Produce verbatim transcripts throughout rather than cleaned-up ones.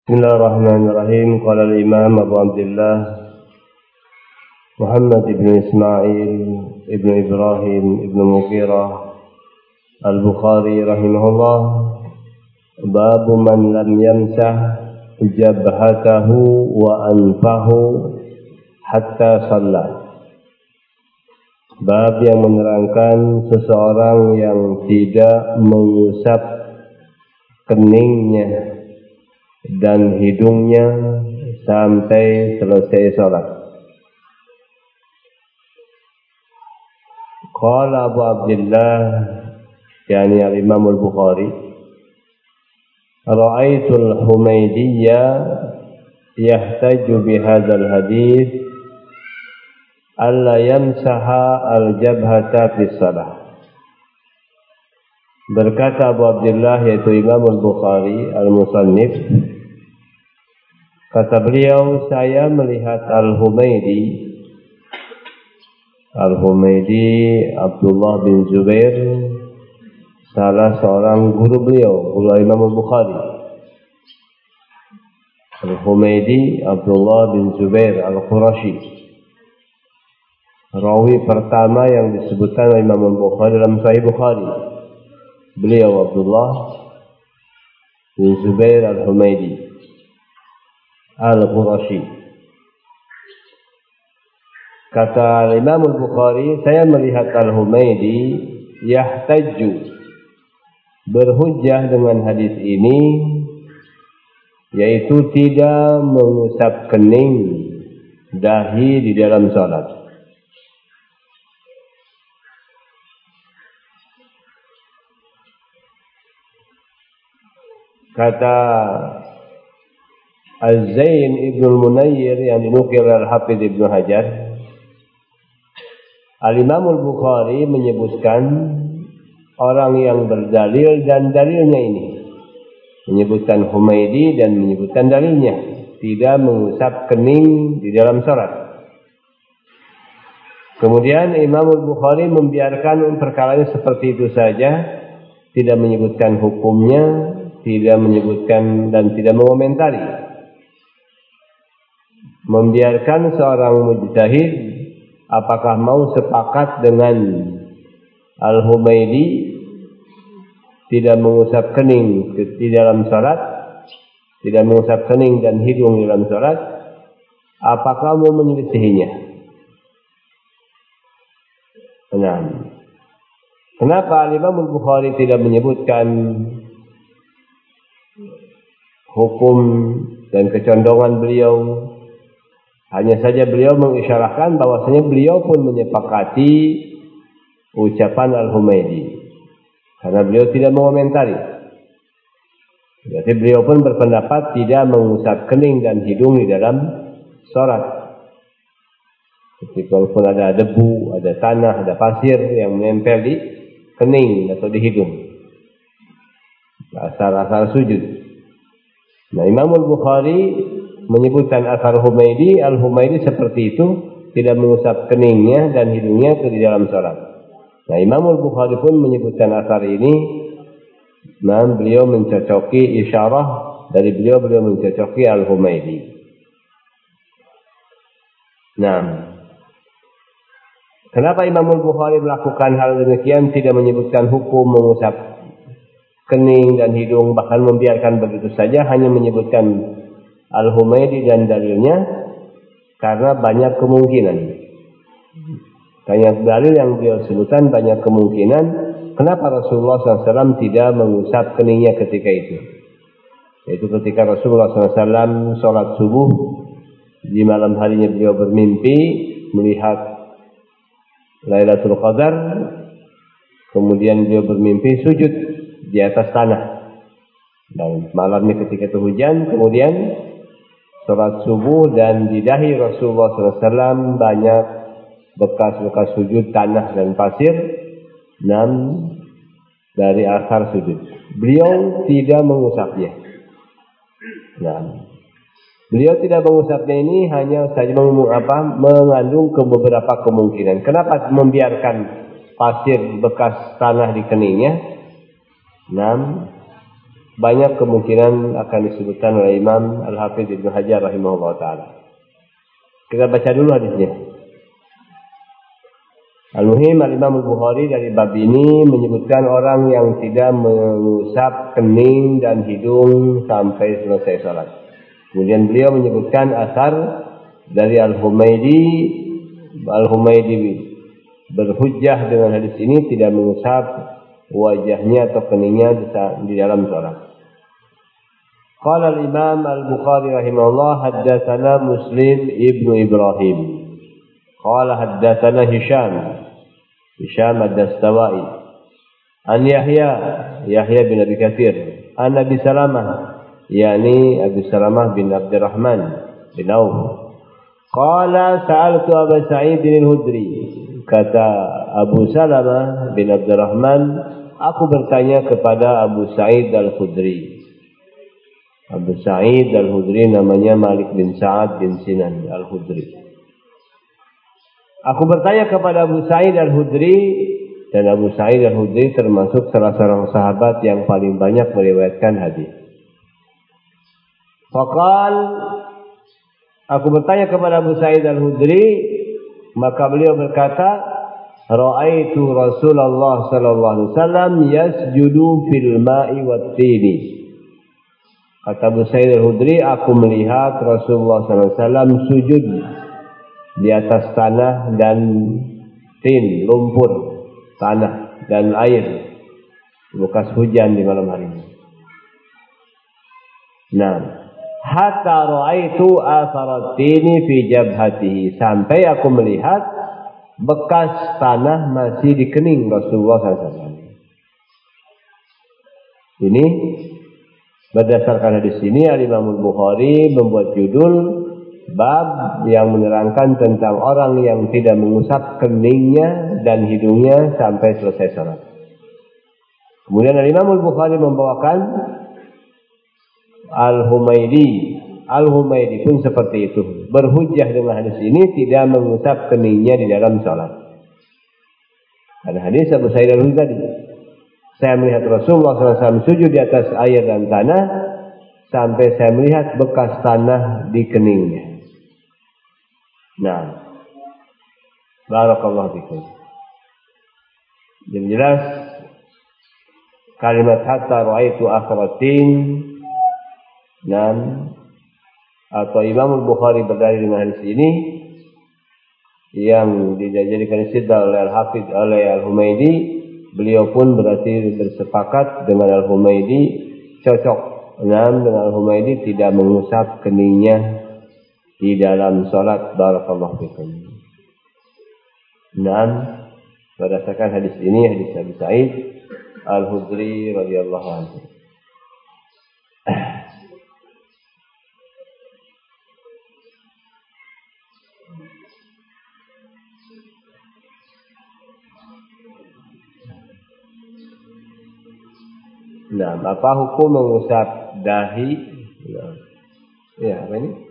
Bismillahirrahmanirrahim. Qala al-Imam Abu Abdullah Muhammad ibn Ismail ibn Ibrahim ibn Mughirah Al-Bukhari rahimahullah, babu man lam yamsah jabhatahu wa anfahu hatta shalla. Bab yang menerangkan seseorang yang tidak mengusap keningnya dan hidungnya sampai selesai salat. Qala Abu Abdullah, yani al-Imam al-Bukhari, ra'aitu al-Humaydiyya yahtaju bihadzal hadits alla yamsaha al-jabhata fi shalah. Berkata Abu Abdullah, yaitu Imam al-Bukhari al-Musannif, kata beliau, saya melihat Al-Humaydi Al-Humaydi Abdullah bin Zubair, salah seorang guru beliau, guru Imam al-Bukhari. Al-Humaydi Abdullah bin Zubair Al-Qurashi, rawi pertama yang disebutkan oleh Imam al-Bukhari dalam Sahih Bukhari. Beliau Abdullah bin Zubair Al-Humaydi Al-Qurashi. Kata Imam Al-Bukhari, saya melihat Al-Humaydi yahtaju, berhujjah dengan hadis ini, yaitu tidak mengusap kening dahi di dalam salat. Kata Az-Zain Ibn al-Munayyir yang dinukil Al-Hafidh Ibn Hajar, Al-Imam al-Bukhari menyebutkan orang yang berdalil dan dalilnya ini, menyebutkan Humaydi dan menyebutkan dalilnya, tidak mengusap kening di dalam salat. Kemudian Imam al-Bukhari membiarkan perkaranya seperti itu saja, tidak menyebutkan hukumnya, tidak menyebutkan dan tidak mengomentari. Membiarkan seorang mujtahid apakah mau sepakat dengan Al-Humaydi tidak mengusap kening di dalam salat, tidak mengusap kening dan hidung di dalam salat, apakah mau menyelisihinya? Nah, kenapa Imam Al-Bukhari tidak menyebutkan hukum dan kecondongan beliau? Hanya saja beliau mengisyarahkan bahwasanya beliau pun menyepakati ucapan Al-Humaydi, karena beliau tidak mengomentari. Jadi beliau pun berpendapat tidak mengusap kening dan hidung di dalam salat. Jadi walaupun ada debu, ada tanah, ada pasir yang menempel di kening atau di hidung, asal-asal sujud. Nah, Imam al-Bukhari menyebutkan asar Humaydi, Al-Humaydi seperti itu, tidak mengusap keningnya dan hidungnya ke di dalam salat. Nah, Imam al-Bukhari pun menyebutkan asar ini, nah beliau mencocoki isyarah dari beliau, beliau mencocoki Al-Humaydi. Nah, kenapa Imam al-Bukhari melakukan hal demikian, tidak menyebutkan hukum mengusap kening dan hidung, bahkan membiarkan begitu saja, hanya menyebutkan Al-Humaydi dan dalilnya? Karena banyak kemungkinan, banyak dalil yang beliau sebutkan, banyak kemungkinan kenapa Rasulullah shallallahu alaihi wasallam tidak mengusap keningnya ketika itu. Yaitu ketika Rasulullah shallallahu alaihi wasallam sholat subuh, di malam harinya beliau bermimpi melihat Lailatul Qadar, kemudian beliau bermimpi sujud di atas tanah, dan malamnya ketika itu hujan. Kemudian sholat subuh dan di dahi Rasulullah shallallahu alaihi wasallam banyak bekas-bekas sujud tanah dan pasir, enam dari asar sujud. Beliau tidak mengusapnya. Nah, beliau tidak mengusapnya ini hanya saja apa, mengandung ke beberapa kemungkinan. Kenapa membiarkan pasir bekas tanah di keningnya? Enam, banyak kemungkinan akan disebutkan oleh Imam Al-Hafidz Ibnu Hajar rahimahullah ta'ala. Kita baca dulu hadisnya. Al-Muhim, Al-Imam Al-Bukhari dari bab ini menyebutkan orang yang tidak mengusap kening dan hidung sampai selesai salat. Kemudian beliau menyebutkan asar dari Al-Humaydi. Al-Humaydi berhujjah dengan hadis ini, tidak mengusap wajahnya atau keningnya di dalam salat. Qala al-Imam Al-Bukhari rahimahullah, haddatsana Muslim ibnu Ibrahim. Qala haddatsana Hisham Hisham ad-Dastawai an Yahya Yahya bin Abi Katsir an Abi Salamah, yakni Abi Salamah bin Abdurrahman bin Auf. Qala sa'altu Abu Sa'id al-Khudri, kata Abu Salamah bin Abdurrahman, aku bertanya kepada Abu Sa'id al-Khudri. Abu Sa'id al-Khudri namanya Malik bin Sa'ad bin Sinan al-Khudri. Aku bertanya kepada Abu Sa'id al-Khudri, dan Abu Sa'id al-Khudri termasuk salah seorang sahabat yang paling banyak meriwayatkan hadis. Faqal, aku bertanya kepada Abu Sa'id al-Khudri, maka beliau berkata, ra'aitu Rasulullah sallallahu alaihi wasallam yasjudu fil ma'i wat tini. Kata Abu Sa'id al-Khudri, aku melihat Rasulullah sallallahu alaihi wasallam sujud di atas tanah dan tin, lumpur, tanah dan air bekas hujan di malam hari ini. Nah, hatta ra'aitu atharat tini fi jabhatihi, sampai aku melihat bekas tanah masih di kening Rasulullah sallallahu alaihi wasallam. Ini berdasarkan hadis ini, Al-Imam Al-Bukhari membuat judul bab yang menerangkan tentang orang yang tidak mengusap keningnya dan hidungnya sampai selesai salat. Kemudian Imam Al-Bukhari membawakan Al-Humaydi. Al-Humaydi pun seperti itu, berhujjah dengan hadis ini, tidak mengusap keningnya di dalam salat. Ada hadis Abu Sa'id al-Khudri tadi, saya melihat Rasulullah sallallahu alaihi wasallam sujud di atas air dan tanah sampai saya melihat bekas tanah di keningnya. Nah, barakallahu fikum. Yang jelas kalimat hatta ra'aitu akhratin, dan atau Imam Al-Bukhari berdalil dengan hadis ini yang dijadikan istidlal oleh Al-Hafidz oleh Al-Humaydi. Beliau pun berarti bersepakat dengan Al-Humaydi, cocok dengan Al-Humaydi, tidak mengusap keningnya di dalam salat. Barakallahu fikum. Dan berdasarkan hadis ini, hadis Abu Sa'id al-Khudri radhiyallahu anhu. Nah, apa hukum mengusap dahi? Nah, ya, apa ini?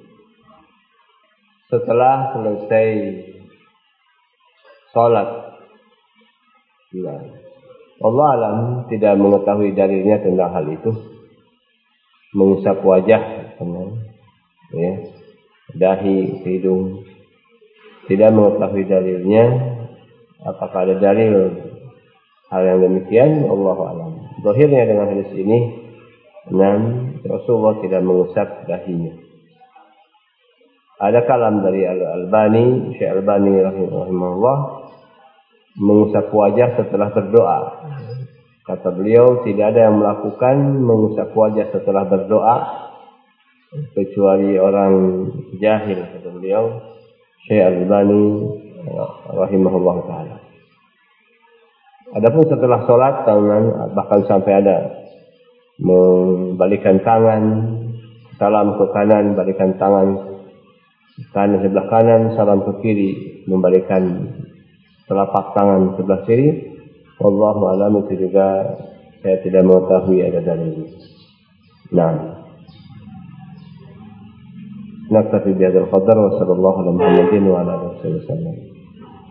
Setelah selesai salat. Nah, Allah alam tidak mengetahui dalilnya tentang hal itu. Mengusap wajah, ya, dahi, hidung, tidak mengetahui dalilnya. Apakah ada dalil hal yang demikian? Allahu alam. Zahirnya dengan hadis ini, enam, Rasulullah tidak mengusap dahinya. Ada kalam dari Al-Albani, Syekh Albani rahimahullah, mengusap wajah setelah berdoa. Kata beliau, tidak ada yang melakukan mengusap wajah setelah berdoa kecuali orang jahil, kata beliau, Syekh Albani rahimahullah ta'ala. Adapun setelah sholat, bahkan sampai ada membalikan tangan, salam ke kanan, balikan tangan kanan sebelah kanan, salam ke kiri, membalikan telapak tangan sebelah kiri. Wallahu a'lam, itu juga saya tidak mengetahui ada dalilnya. Nah, naktafi bihadzal qadar wa sallallahu ala Muhammadin wa ala alihi wasallam.